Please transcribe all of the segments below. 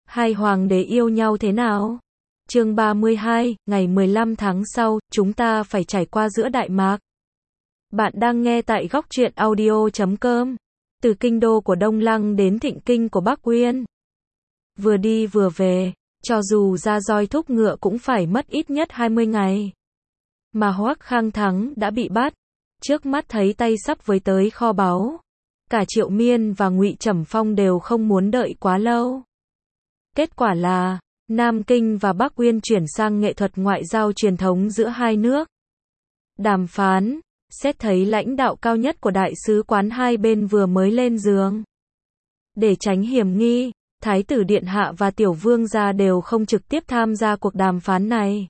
Hai hoàng đế yêu nhau thế nào? Chương 32, ngày 15 tháng sau, chúng ta phải trải qua giữa Đại Mạc. Bạn đang nghe tại góc truyện audio.com. Từ kinh đô của Đông Lăng đến Thịnh Kinh của Bắc Uyên. Vừa đi vừa về, cho dù ra roi thúc ngựa cũng phải mất ít nhất 20 ngày. Mà Hoắc Khang Thắng đã bị bắt, trước mắt thấy tay sắp với tới kho báu. Cả Triệu Miên và Ngụy Trầm Phong đều không muốn đợi quá lâu. Kết quả là, Nam Kinh và Bắc Uyên chuyển sang nghệ thuật ngoại giao truyền thống giữa hai nước. Đàm phán, xét thấy lãnh đạo cao nhất của đại sứ quán hai bên vừa mới lên giường. Để tránh hiểm nghi, Thái tử Điện Hạ và Tiểu Vương gia đều không trực tiếp tham gia cuộc đàm phán này.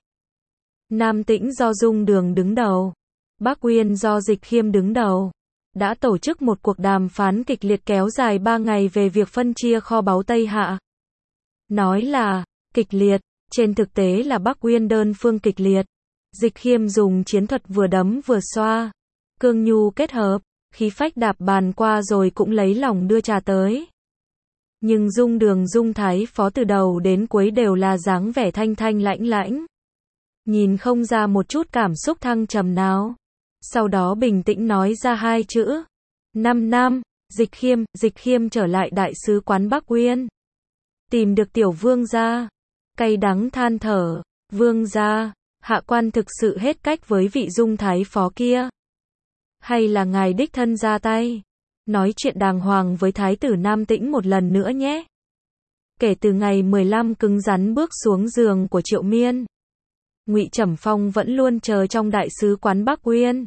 Nam Tĩnh do Dung Đường đứng đầu, Bắc Uyên do Dịch Khiêm đứng đầu, đã tổ chức một cuộc đàm phán kịch liệt kéo dài 3 ngày về việc phân chia kho báu Tây Hạ. Nói là kịch liệt, trên thực tế là Bắc Uyên đơn phương kịch liệt. Dịch Khiêm dùng chiến thuật vừa đấm vừa xoa, cương nhu kết hợp, khí phách đạp bàn qua rồi cũng lấy lòng đưa trà tới. Nhưng Dung Đường Dung Thái Phó từ đầu đến cuối đều là dáng vẻ thanh thanh lãnh lãnh, nhìn không ra một chút cảm xúc thăng trầm nào. Sau đó bình tĩnh nói ra hai chữ: 5 năm. Dịch Khiêm trở lại đại sứ quán Bắc Uyên, tìm được Tiểu Vương gia, cay đắng than thở: Vương gia, hạ quan thực sự hết cách với vị Dung Thái Phó kia. Hay là ngài đích thân ra tay, nói chuyện đàng hoàng với Thái tử Nam Tĩnh một lần nữa nhé. Kể từ ngày 15 cứng rắn bước xuống giường của Triệu Miên, Ngụy Trầm Phong vẫn luôn chờ trong đại sứ quán Bắc Uyên.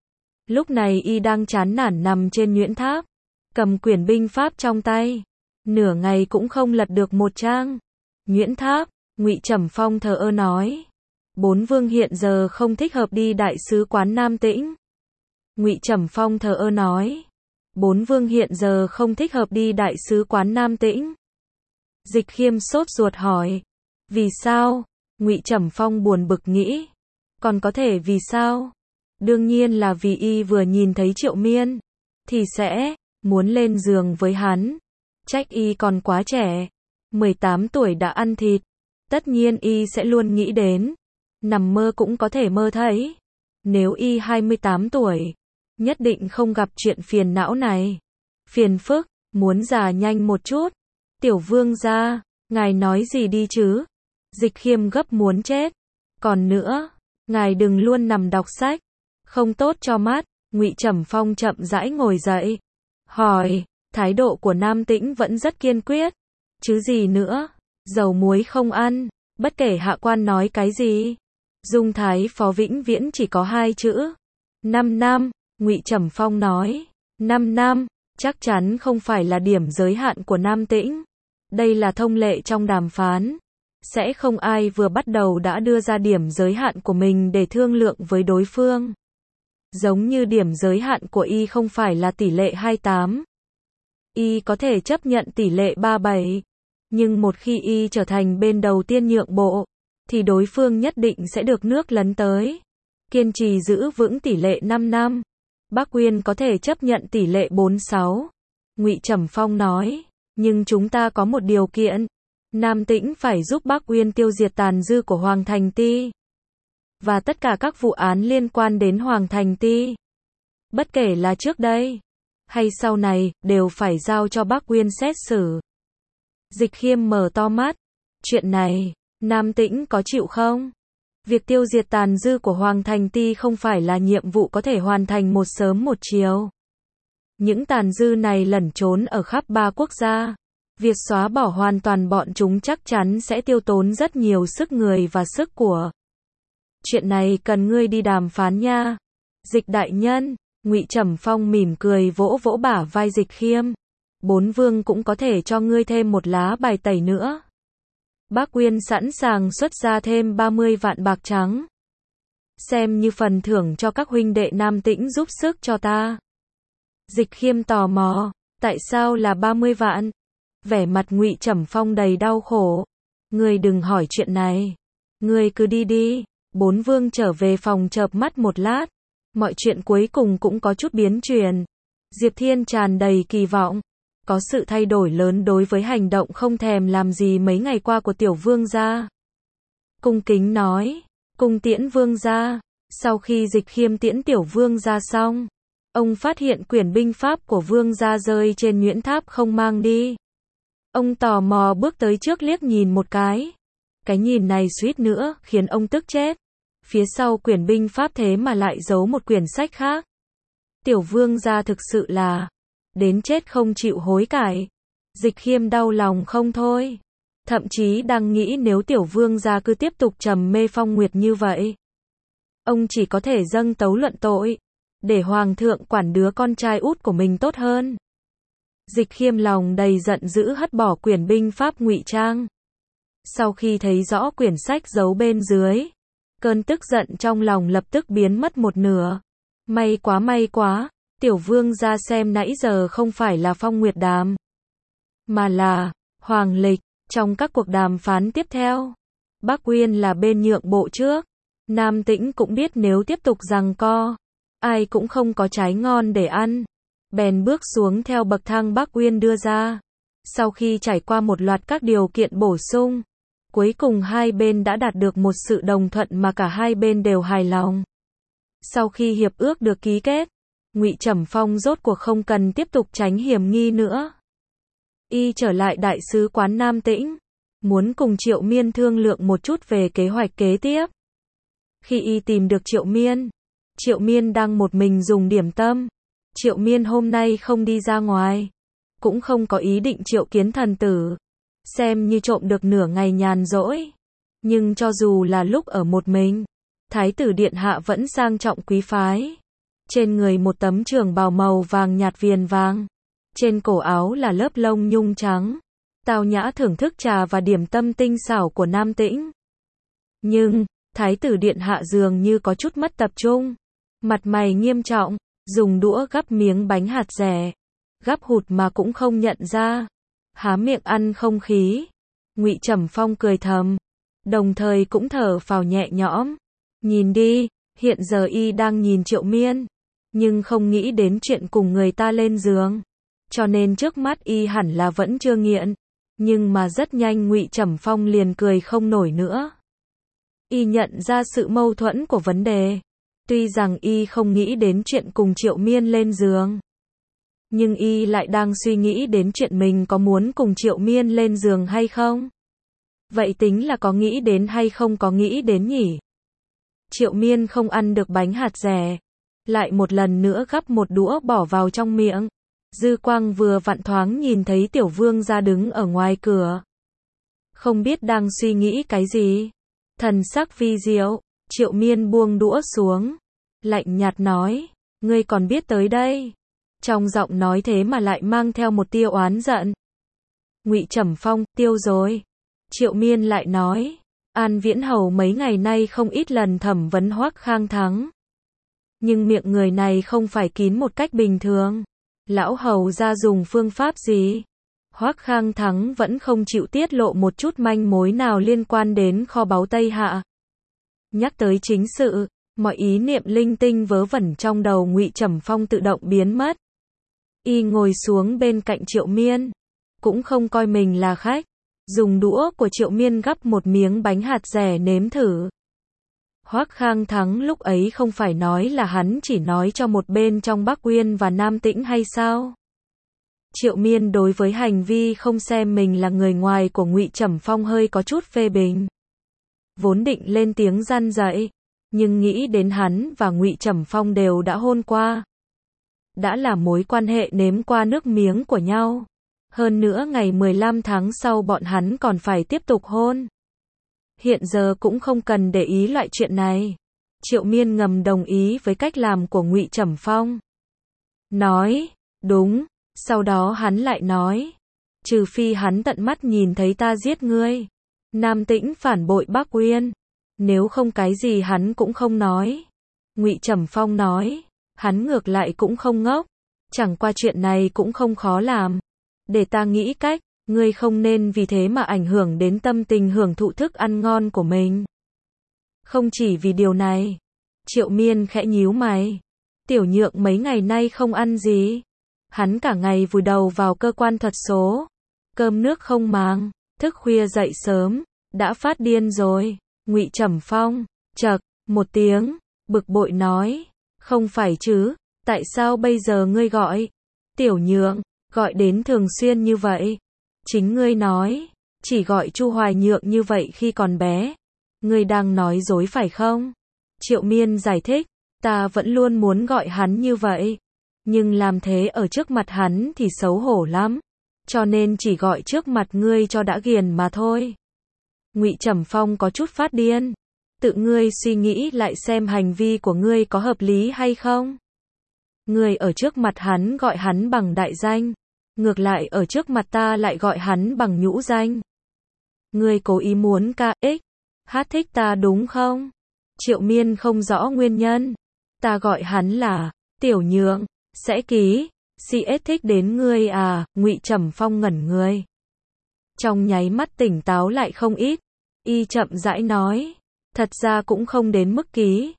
Lúc này y đang chán nản nằm trên nhuyễn tháp, cầm quyển binh pháp trong tay, nửa ngày cũng không lật được một trang. Nhuyễn tháp, Ngụy Trầm Phong thờ ơ nói: Bốn vương hiện giờ không thích hợp đi đại sứ quán Nam Tĩnh. Ngụy Trầm Phong thờ ơ nói: Bốn vương hiện giờ không thích hợp đi đại sứ quán Nam Tĩnh. Dịch Khiêm sốt ruột hỏi: Vì sao? Ngụy Trầm Phong buồn bực nghĩ: Còn có thể vì sao? Đương nhiên là vì y vừa nhìn thấy Triệu Miên thì sẽ muốn lên giường với hắn. Trách y còn quá trẻ, 18 tuổi đã ăn thịt. Tất nhiên y sẽ luôn nghĩ đến, nằm mơ cũng có thể mơ thấy. Nếu y 28 tuổi, nhất định không gặp chuyện phiền não này. Phiền phức, muốn già nhanh một chút. Tiểu Vương gia, ngài nói gì đi chứ? Dịch Khiêm gấp muốn chết. Còn nữa, ngài đừng luôn nằm đọc sách, không tốt cho mắt. Ngụy Trầm Phong chậm rãi ngồi dậy, hỏi: Thái độ của Nam Tĩnh vẫn rất kiên quyết, chứ gì nữa, dầu muối không ăn, bất kể hạ quan nói cái gì. Dung Thái Phó vĩnh viễn chỉ có hai chữ: 5 năm. Ngụy Trầm Phong nói: 5 năm, chắc chắn không phải là điểm giới hạn của Nam Tĩnh. Đây là thông lệ trong đàm phán. Sẽ không ai vừa bắt đầu đã đưa ra điểm giới hạn của mình để thương lượng với đối phương. Giống như điểm giới hạn của y không phải là tỷ lệ 28. Y có thể chấp nhận tỷ lệ 37. Nhưng một khi y trở thành bên đầu tiên nhượng bộ, thì đối phương nhất định sẽ được nước lấn tới. Kiên trì giữ vững tỷ lệ 5 năm. Bắc Uyên có thể chấp nhận tỷ lệ 46. Ngụy Trầm Phong nói: Nhưng chúng ta có một điều kiện. Nam Tĩnh phải giúp Bắc Uyên tiêu diệt tàn dư của Hoàng Thành Ti và tất cả các vụ án liên quan đến Hoàng Thành Ti. Bất kể là trước đây hay sau này, đều phải giao cho Bắc Uyên xét xử. Dịch Khiêm mở to mắt: Chuyện này, Nam Tĩnh có chịu không? Việc tiêu diệt tàn dư của Hoàng Thành Ti không phải là nhiệm vụ có thể hoàn thành một sớm một chiều. Những tàn dư này lẩn trốn ở khắp 3 quốc gia. Việc xóa bỏ hoàn toàn bọn chúng chắc chắn sẽ tiêu tốn rất nhiều sức người và sức của. Chuyện này cần ngươi đi đàm phán nha. Dịch đại nhân. Ngụy Trầm Phong mỉm cười vỗ vỗ bả vai Dịch Khiêm: Bốn vương cũng có thể cho ngươi thêm một lá bài tẩy nữa. Bắc Uyên sẵn sàng xuất ra thêm 30 vạn bạc trắng, xem như phần thưởng cho các huynh đệ Nam Tĩnh giúp sức cho ta. Dịch Khiêm tò mò: Tại sao là 30 vạn? Vẻ mặt Ngụy Trầm Phong đầy đau khổ: Ngươi đừng hỏi chuyện này, ngươi cứ đi đi. Bốn vương trở về phòng chợp mắt một lát, mọi chuyện cuối cùng cũng có chút biến chuyển. Diệp Thiên tràn đầy kỳ vọng, có sự thay đổi lớn đối với hành động không thèm làm gì mấy ngày qua của tiểu vương gia. Cung kính nói, cung tiễn vương gia. Sau khi Dịch Khiêm tiễn tiểu vương gia xong, ông phát hiện quyển binh pháp của vương gia rơi trên nhuyễn tháp không mang đi. Ông tò mò bước tới trước liếc nhìn một cái. Cái nhìn này suýt nữa khiến ông tức chết. Phía sau quyển binh pháp thế mà lại giấu một quyển sách khác. Tiểu vương gia thực sự là đến chết không chịu hối cải. Dịch Khiêm đau lòng không thôi. Thậm chí đang nghĩ nếu tiểu vương gia cứ tiếp tục trầm mê Phong Nguyệt như vậy, ông chỉ có thể dâng tấu luận tội, để hoàng thượng quản đứa con trai út của mình tốt hơn. Dịch Khiêm lòng đầy giận dữ hất bỏ quyển binh pháp ngụy trang. Sau khi thấy rõ quyển sách giấu bên dưới, cơn tức giận trong lòng lập tức biến mất một nửa. May quá, tiểu vương gia xem nãy giờ không phải là Phong Nguyệt đàm, mà là Hoàng Lịch. Trong các cuộc đàm phán tiếp theo, Bắc Uyên là bên nhượng bộ trước. Nam Tĩnh cũng biết nếu tiếp tục giằng co, ai cũng không có trái ngon để ăn. Bèn bước xuống theo bậc thang Bắc Uyên đưa ra. Sau khi trải qua một loạt các điều kiện bổ sung, cuối cùng hai bên đã đạt được một sự đồng thuận mà cả hai bên đều hài lòng. Sau khi hiệp ước được ký kết, Ngụy Trầm Phong rốt cuộc không cần tiếp tục tránh hiểm nghi nữa. Y trở lại đại sứ quán Nam Tĩnh, muốn cùng Triệu Miên thương lượng một chút về kế hoạch kế tiếp. Khi Y tìm được Triệu Miên đang một mình dùng điểm tâm. Triệu Miên hôm nay không đi ra ngoài, cũng không có ý định triệu kiến thần tử, xem như trộm được nửa ngày nhàn rỗi. Nhưng cho dù là lúc ở một mình, Thái tử điện hạ vẫn sang trọng quý phái. Trên người một tấm trường bào màu vàng nhạt viền vàng, trên cổ áo là lớp lông nhung trắng, tao nhã thưởng thức trà và điểm tâm tinh xảo của Nam Tĩnh. Nhưng, Thái tử điện hạ dường như có chút mất tập trung, mặt mày nghiêm trọng, dùng đũa gắp miếng bánh hạt dẻ, gắp hụt mà cũng không nhận ra, há miệng ăn không khí. Ngụy Trầm Phong cười thầm, đồng thời cũng thở phào nhẹ nhõm. Nhìn đi, hiện giờ Y đang nhìn Triệu Miên, nhưng không nghĩ đến chuyện cùng người ta lên giường, cho nên trước mắt Y hẳn là vẫn chưa nghiện. Nhưng mà rất nhanh Ngụy Trầm Phong liền cười không nổi nữa. Y nhận ra sự mâu thuẫn của vấn đề. Tuy rằng Y không nghĩ đến chuyện cùng Triệu Miên lên giường, nhưng Y lại đang suy nghĩ đến chuyện mình có muốn cùng Triệu Miên lên giường hay không. Vậy tính là có nghĩ đến hay không có nghĩ đến nhỉ? Triệu Miên không ăn được bánh hạt dẻ, lại một lần nữa gắp một đũa bỏ vào trong miệng. Dư quang vừa vặn thoáng nhìn thấy tiểu vương gia đứng ở ngoài cửa. Không biết đang suy nghĩ cái gì. Thần sắc vi diệu, Triệu Miên buông đũa xuống, lạnh nhạt nói, ngươi còn biết tới đây. Trong giọng nói thế mà lại mang theo một tia oán giận. Ngụy Trầm Phong, tiêu rồi. Triệu Miên lại nói, An Viễn Hầu mấy ngày nay không ít lần thẩm vấn Hoắc Khang Thắng. Nhưng miệng người này không phải kín một cách bình thường. Lão hầu ra dùng phương pháp gì? Hoắc Khang Thắng vẫn không chịu tiết lộ một chút manh mối nào liên quan đến kho báu Tây Hạ. Nhắc tới chính sự, mọi ý niệm linh tinh vớ vẩn trong đầu Ngụy Trầm Phong tự động biến mất. Y ngồi xuống bên cạnh Triệu Miên, cũng không coi mình là khách, dùng đũa của Triệu Miên gắp một miếng bánh hạt dẻ nếm thử. Hoắc Khang Thắng lúc ấy không phải nói là hắn chỉ nói cho một bên trong Bắc Uyên và Nam Tĩnh hay sao? Triệu Miên đối với hành vi không xem mình là người ngoài của Ngụy Trầm Phong hơi có chút phê bình. Vốn định lên tiếng răn dạy, nhưng nghĩ đến hắn và Ngụy Trầm Phong đều đã hôn qua. Đã là mối quan hệ nếm qua nước miếng của nhau. Hơn nữa ngày 15 tháng sau bọn hắn còn phải tiếp tục hôn. Hiện giờ cũng không cần để ý loại chuyện này. Triệu Miên ngầm đồng ý với cách làm của Ngụy Trầm Phong. Nói, đúng, sau đó hắn lại nói, trừ phi hắn tận mắt nhìn thấy ta giết ngươi. Nam Tĩnh phản bội Bắc Uyên, nếu không cái gì hắn cũng không nói. Ngụy Trầm Phong nói, hắn ngược lại cũng không ngốc, chẳng qua chuyện này cũng không khó làm. Để ta nghĩ cách, ngươi không nên vì thế mà ảnh hưởng đến tâm tình hưởng thụ thức ăn ngon của mình. Không chỉ vì điều này, Triệu Miên khẽ nhíu mày. Tiểu Nhượng mấy ngày nay không ăn gì. Hắn cả ngày vùi đầu vào cơ quan thuật số, cơm nước không màng, thức khuya dậy sớm, đã phát điên rồi. Ngụy Trầm Phong, chậc, một tiếng, bực bội nói, không phải chứ, tại sao bây giờ ngươi gọi? Tiểu Nhượng, gọi đến thường xuyên như vậy. Chính ngươi nói, chỉ gọi Chu Hoài Nhượng như vậy khi còn bé. Ngươi đang nói dối phải không? Triệu Miên giải thích, ta vẫn luôn muốn gọi hắn như vậy. Nhưng làm thế ở trước mặt hắn thì xấu hổ lắm. Cho nên chỉ gọi trước mặt ngươi cho đã ghiền mà thôi. Ngụy Trầm Phong có chút phát điên. Tự ngươi suy nghĩ lại xem hành vi của ngươi có hợp lý hay không? Ngươi ở trước mặt hắn gọi hắn bằng đại danh. Ngược lại ở trước mặt ta lại gọi hắn bằng nhũ danh. Ngươi cố ý muốn hát thích ta đúng không? Triệu Miên không rõ nguyên nhân. Ta gọi hắn là Tiểu Nhượng, sẽ ký, CS thích đến ngươi à? Ngụy Trầm Phong ngẩn người. Trong nháy mắt tỉnh táo lại không ít. Y chậm rãi nói, thật ra cũng không đến mức ký.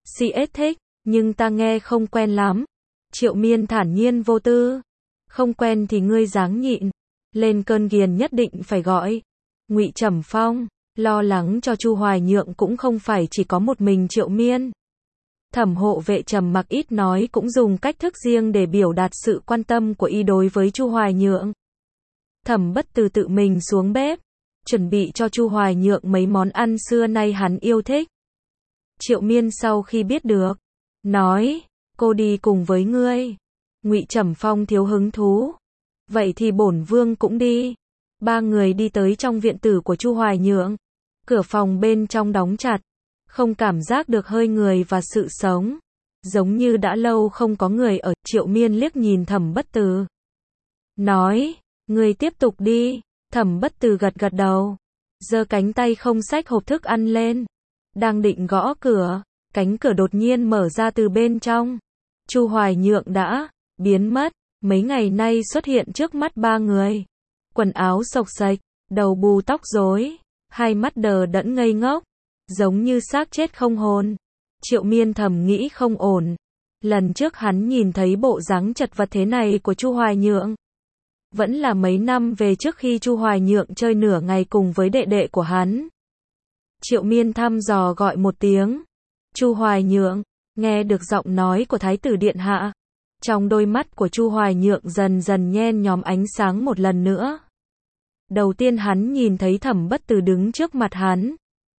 CS thích, nhưng ta nghe không quen lắm. Triệu Miên thản nhiên vô tư. Không quen thì ngươi dáng nhịn. Lên cơn ghiền nhất định phải gọi. Ngụy Trầm Phong, lo lắng cho Chu Hoài Nhượng cũng không phải chỉ có một mình Triệu Miên. Thẩm hộ vệ trầm mặc ít nói cũng dùng cách thức riêng để biểu đạt sự quan tâm của y đối với Chu Hoài Nhượng. Thẩm Bất Từ tự mình xuống bếp, chuẩn bị cho Chu Hoài Nhượng mấy món ăn xưa nay hắn yêu thích. Triệu Miên sau khi biết được, nói, cô đi cùng với ngươi. Ngụy Trầm Phong thiếu hứng thú. Vậy thì bổn vương cũng đi. Ba người đi tới trong viện tử của Chu Hoài Nhượng. Cửa phòng bên trong đóng chặt. Không cảm giác được hơi người và sự sống. Giống như đã lâu không có người ở. Triệu Miên liếc nhìn Thẩm Bất Từ. Nói, ngươi tiếp tục đi. Thẩm Bất Từ gật gật đầu. Giơ cánh tay không xách hộp thức ăn lên. Đang định gõ cửa. Cánh cửa đột nhiên mở ra từ bên trong. Chu Hoài Nhượng đã biến mất. Mấy ngày nay xuất hiện trước mắt ba người. Quần áo xộc xệch, đầu bù tóc rối, hai mắt đờ đẫn ngây ngốc, giống như xác chết không hồn. Triệu Miên thầm nghĩ không ổn. Lần trước hắn nhìn thấy bộ dáng chật vật thế này của Chu Hoài Nhượng. Vẫn là mấy năm về trước khi Chu Hoài Nhượng chơi nửa ngày cùng với đệ đệ của hắn. Triệu Miên thăm dò gọi một tiếng. Chu Hoài Nhượng, nghe được giọng nói của Thái tử Điện Hạ. Trong đôi mắt của Chu Hoài Nhượng dần dần nhen nhóm ánh sáng một lần nữa. Đầu tiên hắn nhìn thấy Thẩm Bất Từ đứng trước mặt hắn.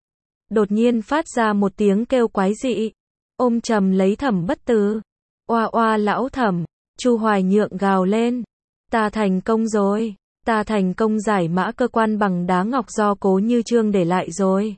Đột nhiên phát ra một tiếng kêu quái dị. Ôm chầm lấy Thẩm Bất Từ. Oa oa lão Thẩm. Chu Hoài Nhượng gào lên. Ta thành công rồi. Ta thành công giải mã cơ quan bằng đá ngọc do Cố Như Chương để lại rồi.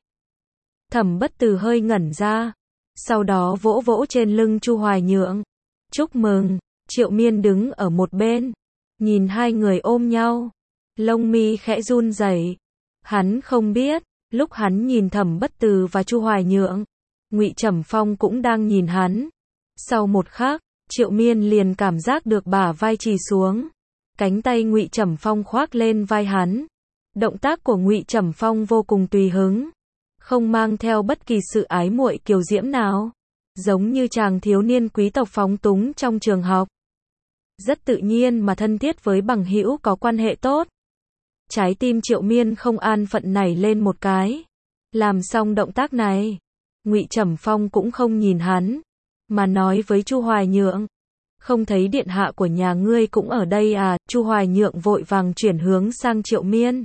Thẩm Bất Từ hơi ngẩn ra. Sau đó vỗ vỗ trên lưng Chu Hoài Nhượng. Chúc mừng. Triệu Miên đứng ở một bên. Nhìn hai người ôm nhau. Lông mi khẽ run rẩy. Hắn không biết. Lúc hắn nhìn Thẩm Bất Từ và Chu Hoài Nhượng. Ngụy Trầm Phong cũng đang nhìn hắn. Sau một khắc, Triệu Miên liền cảm giác được bả vai trì xuống. Cánh tay Ngụy Trầm Phong khoác lên vai hắn. Động tác của Ngụy Trầm Phong vô cùng tùy hứng. Không mang theo bất kỳ sự ái muội kiều diễm nào. Giống như chàng thiếu niên quý tộc phóng túng trong trường học. Rất tự nhiên mà thân thiết với bằng hữu có quan hệ tốt. Trái tim Triệu Miên không an phận nảy lên một cái. Làm xong động tác này, Ngụy Trầm Phong cũng không nhìn hắn, mà nói với Chu Hoài Nhượng. Không thấy điện hạ của nhà ngươi cũng ở đây à? Chu Hoài Nhượng vội vàng chuyển hướng sang Triệu Miên.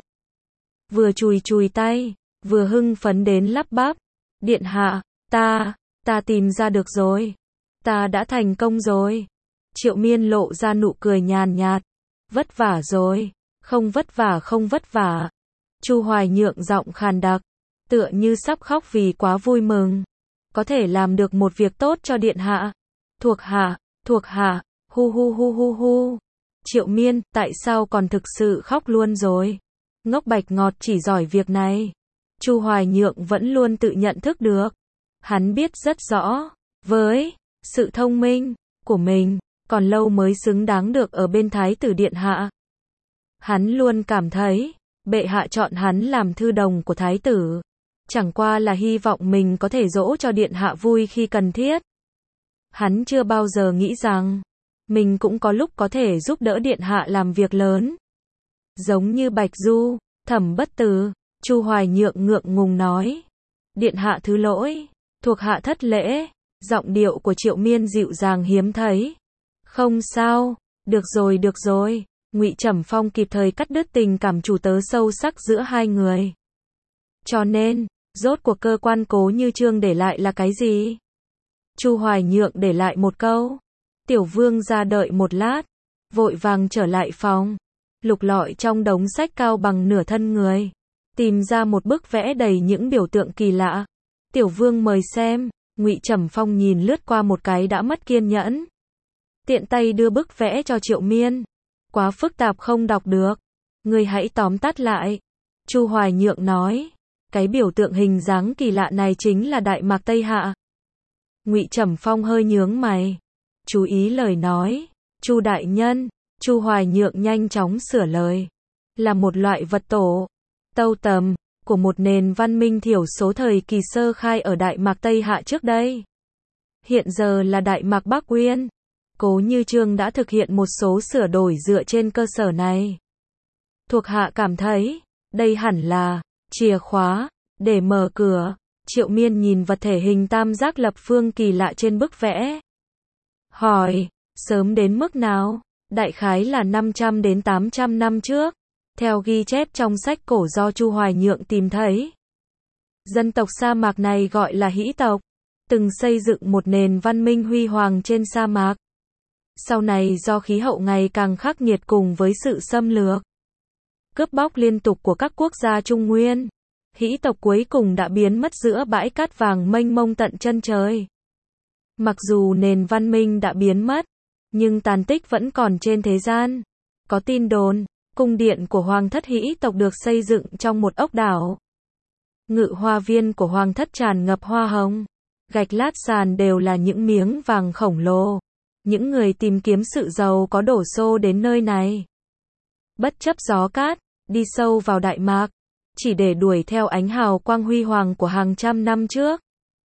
Vừa chùi chùi tay, vừa hưng phấn đến lắp bắp. Điện hạ, ta tìm ra được rồi. Ta đã thành công rồi. Triệu Miên lộ ra nụ cười nhàn nhạt. Vất vả rồi. Không vất vả không vất vả. Chu Hoài Nhượng giọng khàn đặc, tựa như sắp khóc vì quá vui mừng. Có thể làm được một việc tốt cho điện hạ. Thuộc hạ, hu hu hu hu hu. Triệu Miên, tại sao còn thực sự khóc luôn rồi? Ngốc Bạch Ngọt chỉ giỏi việc này. Chu Hoài Nhượng vẫn luôn tự nhận thức được. Hắn biết rất rõ, với sự thông minh của mình, còn lâu mới xứng đáng được ở bên Thái tử Điện Hạ. Hắn luôn cảm thấy, bệ hạ chọn hắn làm thư đồng của Thái tử. Chẳng qua là hy vọng mình có thể dỗ cho Điện Hạ vui khi cần thiết. Hắn chưa bao giờ nghĩ rằng, mình cũng có lúc có thể giúp đỡ điện hạ làm việc lớn. Giống như Bạch Du, Thẩm Bất Từ, Chu Hoài Nhượng ngượng ngùng nói. Điện hạ thứ lỗi, thuộc hạ thất lễ. Giọng điệu của Triệu Miên dịu dàng hiếm thấy. Không sao, được rồi. Ngụy Trầm Phong kịp thời cắt đứt tình cảm chủ tớ sâu sắc giữa hai người. Cho nên, rốt cuộc cơ quan Cố Như Chương để lại là cái gì? Chu Hoài Nhượng để lại một câu. Tiểu Vương ra đợi một lát, vội vàng trở lại phòng, lục lọi trong đống sách cao bằng nửa thân người, tìm ra một bức vẽ đầy những biểu tượng kỳ lạ. Tiểu Vương mời xem. Ngụy Trầm Phong nhìn lướt qua một cái đã mất kiên nhẫn. Tiện tay đưa bức vẽ cho Triệu Miên. Quá phức tạp không đọc được. Ngươi hãy tóm tắt lại. Chu Hoài Nhượng nói. Cái biểu tượng hình dáng kỳ lạ này chính là Đại Mạc Tây Hạ. Ngụy Trầm Phong hơi nhướng mày. Chú ý lời nói. Chu đại nhân. Chu Hoài Nhượng nhanh chóng sửa lời. Là một loại vật tổ, tâu tầm, của một nền văn minh thiểu số thời kỳ sơ khai ở Đại Mạc Tây Hạ trước đây. Hiện giờ là Đại Mạc Bắc Uyên. Cố Như Chương đã thực hiện một số sửa đổi dựa trên cơ sở này. Thuộc hạ cảm thấy, đây hẳn là chìa khóa để mở cửa. Triệu Miên nhìn vật thể hình tam giác lập phương kỳ lạ trên bức vẽ. Hỏi, sớm đến mức nào? Đại khái là 500 đến 800 năm trước. Theo ghi chép trong sách cổ do Chu Hoài Nhượng tìm thấy. Dân tộc sa mạc này gọi là Hĩ tộc. Từng xây dựng một nền văn minh huy hoàng trên sa mạc. Sau này do khí hậu ngày càng khắc nghiệt cùng với sự xâm lược, cướp bóc liên tục của các quốc gia Trung Nguyên, Hĩ tộc cuối cùng đã biến mất giữa bãi cát vàng mênh mông tận chân trời. Mặc dù nền văn minh đã biến mất, nhưng tàn tích vẫn còn trên thế gian. Có tin đồn, cung điện của Hoàng thất Hĩ tộc được xây dựng trong một ốc đảo. Ngự hoa viên của Hoàng thất tràn ngập hoa hồng, gạch lát sàn đều là những miếng vàng khổng lồ. Những người tìm kiếm sự giàu có đổ xô đến nơi này. Bất chấp gió cát, đi sâu vào Đại Mạc, chỉ để đuổi theo ánh hào quang huy hoàng của hàng trăm năm trước.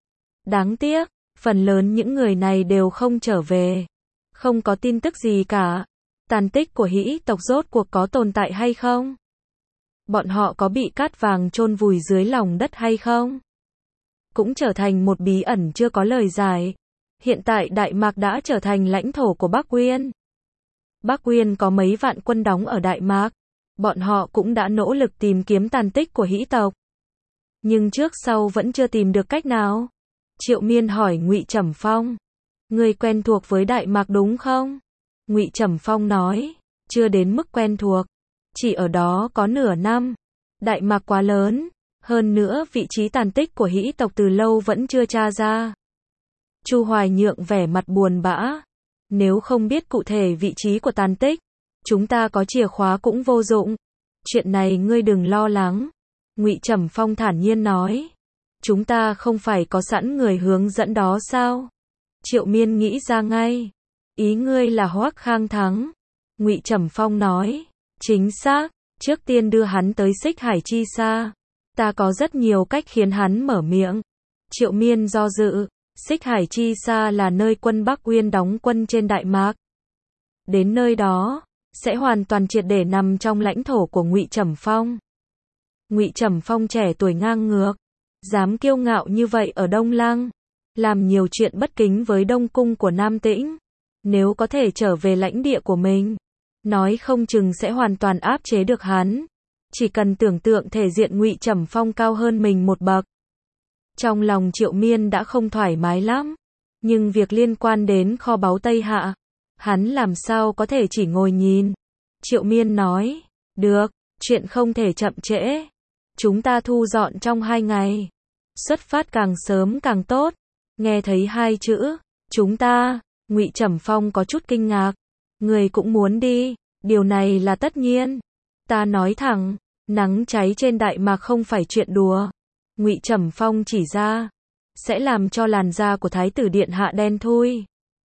Đáng tiếc, phần lớn những người này đều không trở về. Không có tin tức gì cả. Tàn tích của Hĩ tộc rốt cuộc có tồn tại hay không? Bọn họ có bị cát vàng chôn vùi dưới lòng đất hay không? Cũng trở thành một bí ẩn chưa có lời giải. Hiện tại Đại Mạc đã trở thành lãnh thổ của Bắc Uyên. Bắc Uyên có mấy vạn quân đóng ở Đại Mạc. Bọn họ cũng đã nỗ lực tìm kiếm tàn tích của Hĩ tộc. Nhưng trước sau vẫn chưa tìm được cách nào. Triệu Miên hỏi Ngụy Trầm Phong. Người quen thuộc với Đại Mạc đúng không? Ngụy Trầm Phong nói. Chưa đến mức quen thuộc. Chỉ ở đó có nửa năm. Đại Mạc quá lớn. Hơn nữa vị trí tàn tích của Hĩ tộc từ lâu vẫn chưa tra ra. Chu Hoài Nhượng vẻ mặt buồn bã. Nếu không biết cụ thể vị trí của tàn tích, chúng ta có chìa khóa cũng vô dụng. Chuyện này ngươi đừng lo lắng. Ngụy Trầm Phong thản nhiên nói. Chúng ta không phải có sẵn người hướng dẫn đó sao? Triệu Miên nghĩ ra ngay. Ý ngươi là Hoắc Khang Thắng. Ngụy Trầm Phong nói. Chính xác, trước tiên đưa hắn tới Xích Hải Chi Sa. Ta có rất nhiều cách khiến hắn mở miệng. Triệu Miên do dự. Xích Hải Chi Sa là nơi quân Bắc Uyên đóng quân trên Đại Mạc. Đến nơi đó, sẽ hoàn toàn triệt để nằm trong lãnh thổ của Ngụy Trầm Phong. Ngụy Trầm Phong trẻ tuổi ngang ngược, dám kiêu ngạo như vậy ở Đông Lăng, làm nhiều chuyện bất kính với Đông Cung của Nam Tĩnh. Nếu có thể trở về lãnh địa của mình, nói không chừng sẽ hoàn toàn áp chế được hắn. Chỉ cần tưởng tượng thể diện Ngụy Trầm Phong cao hơn mình một bậc. Trong lòng Triệu Miên đã không thoải mái lắm. Nhưng việc liên quan đến kho báu Tây Hạ, hắn làm sao có thể chỉ ngồi nhìn. Triệu Miên nói, được, chuyện không thể chậm trễ. Chúng ta thu dọn trong 2 ngày. Xuất phát càng sớm càng tốt. Nghe thấy 2 chữ, chúng ta, Ngụy Trầm Phong có chút kinh ngạc. Người cũng muốn đi, điều này là tất nhiên. Ta nói thẳng, nắng cháy trên Đại Mạc không phải chuyện đùa. Ngụy Trầm Phong chỉ ra, sẽ làm cho làn da của Thái tử Điện Hạ đen thui.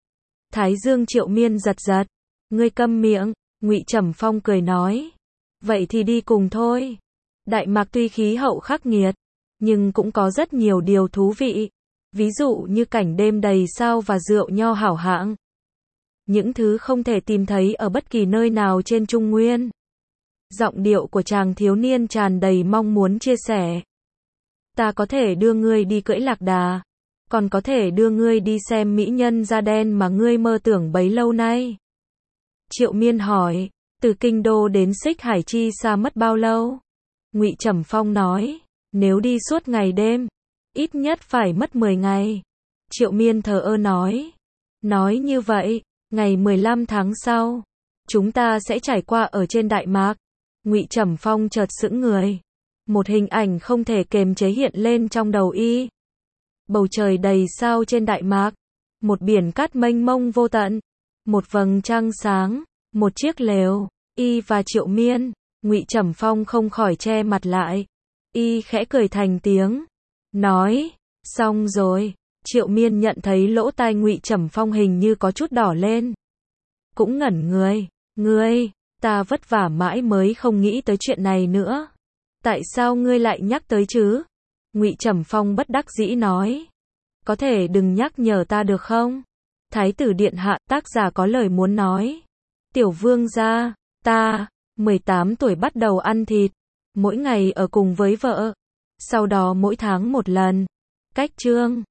Thái dương Triệu Miên giật giật. Ngươi câm miệng. Ngụy Trầm Phong cười nói. Vậy thì đi cùng thôi. Đại Mạc tuy khí hậu khắc nghiệt, nhưng cũng có rất nhiều điều thú vị. Ví dụ như cảnh đêm đầy sao và rượu nho hảo hạng. những thứ không thể tìm thấy ở bất kỳ nơi nào trên Trung Nguyên. Giọng điệu của chàng thiếu niên tràn đầy mong muốn chia sẻ. Ta có thể đưa ngươi đi cưỡi lạc đà, còn có thể đưa ngươi đi xem mỹ nhân da đen mà ngươi mơ tưởng bấy lâu nay. Triệu Miên hỏi, từ Kinh Đô đến Xích Hải Chi xa mất bao lâu? Ngụy Trầm Phong nói, nếu đi suốt ngày đêm, ít nhất phải mất 10 ngày. Triệu Miên thờ ơ nói như vậy, ngày 15 tháng sau, chúng ta sẽ trải qua ở trên Đại Mạc. Ngụy Trầm Phong chợt sững người. Một hình ảnh không thể kềm chế hiện lên trong đầu y. Bầu trời đầy sao trên Đại Mạc, một biển cát mênh mông vô tận, một vầng trăng sáng, một chiếc lều, y và Triệu Miên. Ngụy Trầm Phong không khỏi che mặt lại. Y khẽ cười thành tiếng, nói, xong rồi. Triệu Miên nhận thấy lỗ tai Ngụy Trầm Phong hình như có chút đỏ lên. Cũng ngẩn người, ngươi, ta vất vả mãi mới không nghĩ tới chuyện này nữa. Tại sao ngươi lại nhắc tới chứ? Ngụy Trầm Phong bất đắc dĩ nói. Có thể đừng nhắc nhở ta được không? Thái tử điện hạ, tác giả có lời muốn nói. Tiểu vương gia, ta, 18 tuổi bắt đầu ăn thịt, mỗi ngày ở cùng với vợ. Sau đó mỗi tháng một lần. Cách chương